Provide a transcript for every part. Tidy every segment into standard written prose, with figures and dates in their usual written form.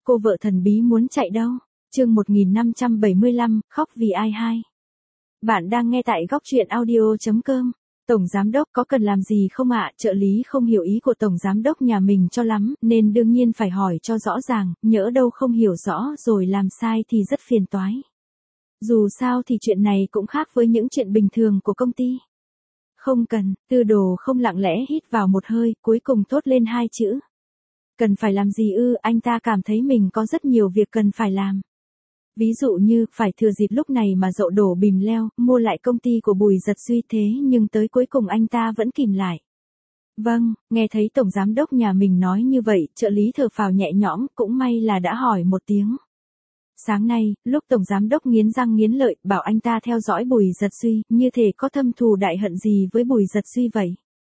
Cô vợ thần bí muốn chạy đâu? Chương 1575, khóc vì ai hai. Bạn đang nghe tại góc truyện audio.com. Tổng giám đốc có cần làm gì không ạ? Trợ lý không hiểu ý của tổng giám đốc nhà mình cho lắm, nên đương nhiên phải hỏi cho rõ ràng, nhỡ đâu không hiểu rõ rồi làm sai thì rất phiền toái. Dù sao thì chuyện này cũng khác với những chuyện bình thường của công ty. Không cần, Tư Đồ không lặng lẽ hít vào một hơi, cuối cùng thốt lên hai chữ. Cần phải làm gì ư? Anh ta cảm thấy mình có rất nhiều việc cần phải làm. Ví dụ như, phải thừa dịp lúc này mà dậu đổ bìm leo, mua lại công ty của Bùi Giật Duy thế nhưng tới cuối cùng anh ta vẫn kìm lại. Vâng, nghe thấy tổng giám đốc nhà mình nói như vậy, trợ lý thở phào nhẹ nhõm, cũng may là đã hỏi một tiếng. Sáng nay, lúc tổng giám đốc nghiến răng nghiến lợi, bảo anh ta theo dõi Bùi Giật Duy, như thể có thâm thù đại hận gì với Bùi Giật Duy vậy.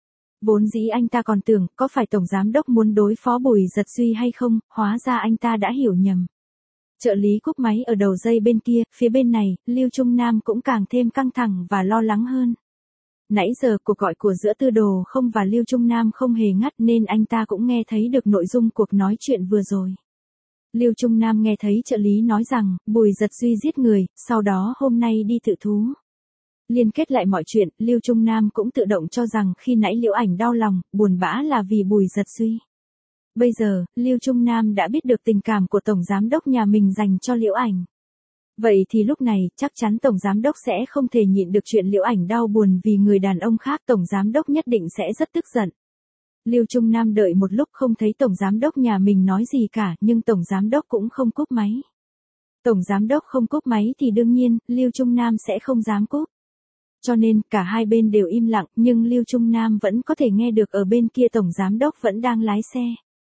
Vốn dĩ anh ta còn tưởng, có phải tổng giám đốc muốn đối phó Bùi Giật Duy hay không, hóa ra anh ta đã hiểu nhầm. Trợ lý cúp máy ở đầu dây bên kia, phía bên này, Lưu Trung Nam cũng càng thêm căng thẳng và lo lắng hơn. Nãy giờ cuộc gọi của giữa Tư Đồ không và Lưu Trung Nam không hề ngắt nên anh ta cũng nghe thấy được nội dung cuộc nói chuyện vừa rồi. Lưu Trung Nam nghe thấy trợ lý nói rằng, Bùi Giật Duy giết người, sau đó hôm nay đi tự thú. Liên kết lại mọi chuyện, Lưu Trung Nam cũng tự động cho rằng khi nãy Liễu Ảnh đau lòng, buồn bã là vì Bùi Giật Duy. Bây giờ, Lưu Trung Nam đã biết được tình cảm của tổng giám đốc nhà mình dành cho Liễu Ảnh. Vậy thì lúc này, chắc chắn tổng giám đốc sẽ không thể nhịn được chuyện Liễu Ảnh đau buồn vì người đàn ông khác, tổng giám đốc nhất định sẽ rất tức giận. Lưu Trung Nam đợi một lúc không thấy tổng giám đốc nhà mình nói gì cả, nhưng tổng giám đốc cũng không cúp máy. Tổng giám đốc không cúp máy thì đương nhiên, Lưu Trung Nam sẽ không dám cúp. Cho nên, cả hai bên đều im lặng, nhưng Lưu Trung Nam vẫn có thể nghe được ở bên kia tổng giám đốc vẫn đang lái xe.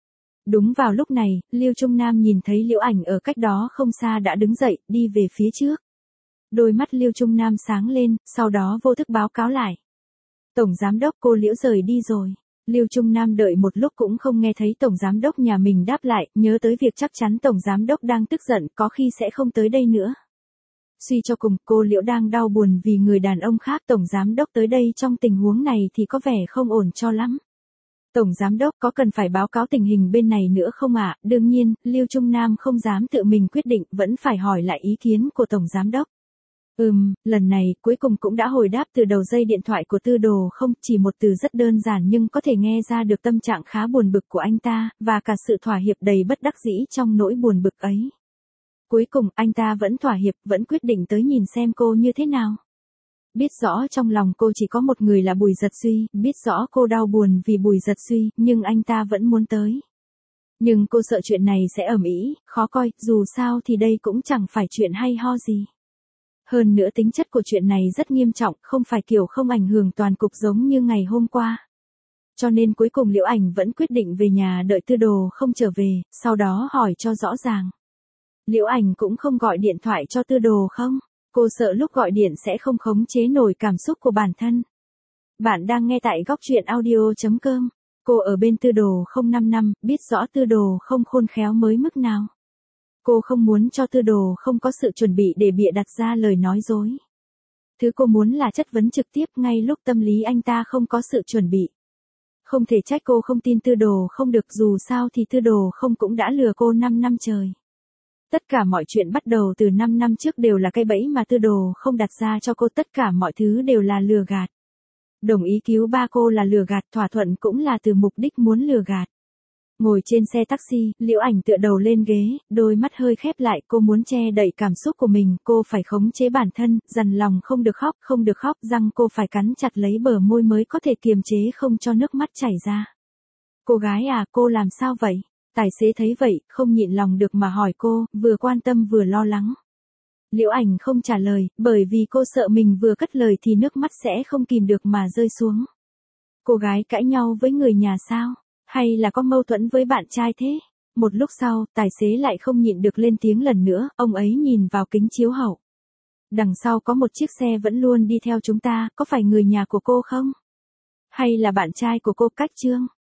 Đúng vào lúc này, Lưu Trung Nam nhìn thấy Liễu Ảnh ở cách đó không xa đã đứng dậy, đi về phía trước. Đôi mắt Lưu Trung Nam sáng lên, sau đó vô thức báo cáo lại. Tổng giám đốc, cô Liễu rời đi rồi. Lưu Trung Nam đợi một lúc cũng không nghe thấy tổng giám đốc nhà mình đáp lại, nhớ tới việc chắc chắn tổng giám đốc đang tức giận, có khi sẽ không tới đây nữa. Suy cho cùng, cô Liễu đang đau buồn vì người đàn ông khác, tổng giám đốc tới đây trong tình huống này thì có vẻ không ổn cho lắm. Tổng giám đốc có cần phải báo cáo tình hình bên này nữa không ạ? Đương nhiên, Lưu Trung Nam không dám tự mình quyết định, vẫn phải hỏi lại ý kiến của tổng giám đốc. Lần này, cuối cùng cũng đã hồi đáp từ đầu dây điện thoại của Tư Đồ không, chỉ một từ rất đơn giản nhưng có thể nghe ra được tâm trạng khá buồn bực của anh ta, và cả sự thỏa hiệp đầy bất đắc dĩ trong nỗi buồn bực ấy. Cuối cùng, anh ta vẫn thỏa hiệp, vẫn quyết định tới nhìn xem cô như thế nào. Biết rõ trong lòng cô chỉ có một người là Bùi Giật Duy, biết rõ cô đau buồn vì Bùi Giật Duy, nhưng anh ta vẫn muốn tới. Nhưng cô sợ chuyện này sẽ ầm ĩ, khó coi, dù sao thì đây cũng chẳng phải chuyện hay ho gì. Hơn nữa tính chất của chuyện này rất nghiêm trọng, không phải kiểu không ảnh hưởng toàn cục giống như ngày hôm qua. Cho nên cuối cùng Liễu Ảnh vẫn quyết định về nhà đợi Tư Đồ không trở về, sau đó hỏi cho rõ ràng. Liễu Ảnh cũng không gọi điện thoại cho Tư Đồ không? Cô sợ lúc gọi điện sẽ không khống chế nổi cảm xúc của bản thân. Bạn đang nghe tại góc truyện audio.com. Cô ở bên Tư Đồ không 5 năm, biết rõ Tư Đồ không khôn khéo mới mức nào. Cô không muốn cho Tư Đồ không có sự chuẩn bị để bịa đặt ra lời nói dối. Thứ cô muốn là chất vấn trực tiếp ngay lúc tâm lý anh ta không có sự chuẩn bị. Không thể trách cô không tin Tư Đồ không được, dù sao thì Tư Đồ không cũng đã lừa cô 5 năm trời. Tất cả mọi chuyện bắt đầu từ 5 năm trước đều là cái bẫy mà Tư Đồ không đặt ra cho cô, tất cả mọi thứ đều là lừa gạt. Đồng ý cứu ba cô là lừa gạt, thỏa thuận cũng là từ mục đích muốn lừa gạt. Ngồi trên xe taxi, Liễu Ảnh tựa đầu lên ghế, đôi mắt hơi khép lại, cô muốn che đậy cảm xúc của mình, cô phải khống chế bản thân, dằn lòng không được khóc, răng cô phải cắn chặt lấy bờ môi mới có thể kiềm chế không cho nước mắt chảy ra. Cô gái à, cô làm sao vậy? Tài xế thấy vậy, không nhịn lòng được mà hỏi cô, vừa quan tâm vừa lo lắng. Liễu Ảnh không trả lời, bởi vì cô sợ mình vừa cất lời thì nước mắt sẽ không kìm được mà rơi xuống. Cô gái cãi nhau với người nhà sao? Hay là có mâu thuẫn với bạn trai thế? Một lúc sau, tài xế lại không nhịn được lên tiếng lần nữa, ông ấy nhìn vào kính chiếu hậu. Đằng sau có một chiếc xe vẫn luôn đi theo chúng ta, có phải người nhà của cô không? Hay là bạn trai của cô? Cách Trương?